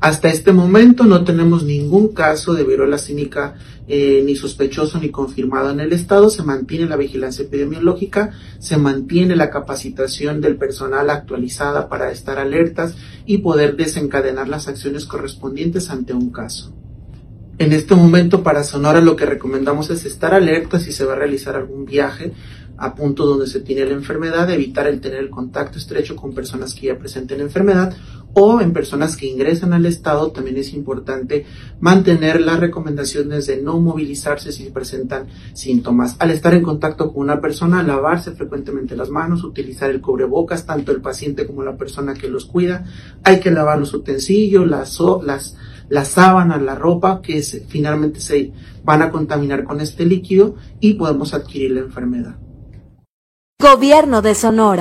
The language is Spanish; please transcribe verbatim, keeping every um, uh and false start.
Hasta este momento no tenemos ningún caso de viruela símica eh, ni sospechoso ni confirmado en el estado. Se mantiene la vigilancia epidemiológica, se mantiene la capacitación del personal actualizada para estar alertas y poder desencadenar las acciones correspondientes ante un caso. En este momento para Sonora lo que recomendamos es estar alerta si se va a realizar algún viaje a punto donde se tiene la enfermedad, evitar el tener el contacto estrecho con personas que ya presenten la enfermedad o en personas que ingresan al estado. También es importante mantener las recomendaciones de no movilizarse si presentan síntomas. Al estar en contacto con una persona, lavarse frecuentemente las manos, utilizar el cubrebocas, tanto el paciente como la persona que los cuida. Hay que lavar los utensilios, las, las, las sábanas, la ropa, que es, finalmente se van a contaminar con este líquido y podemos adquirir la enfermedad. Gobierno de Sonora.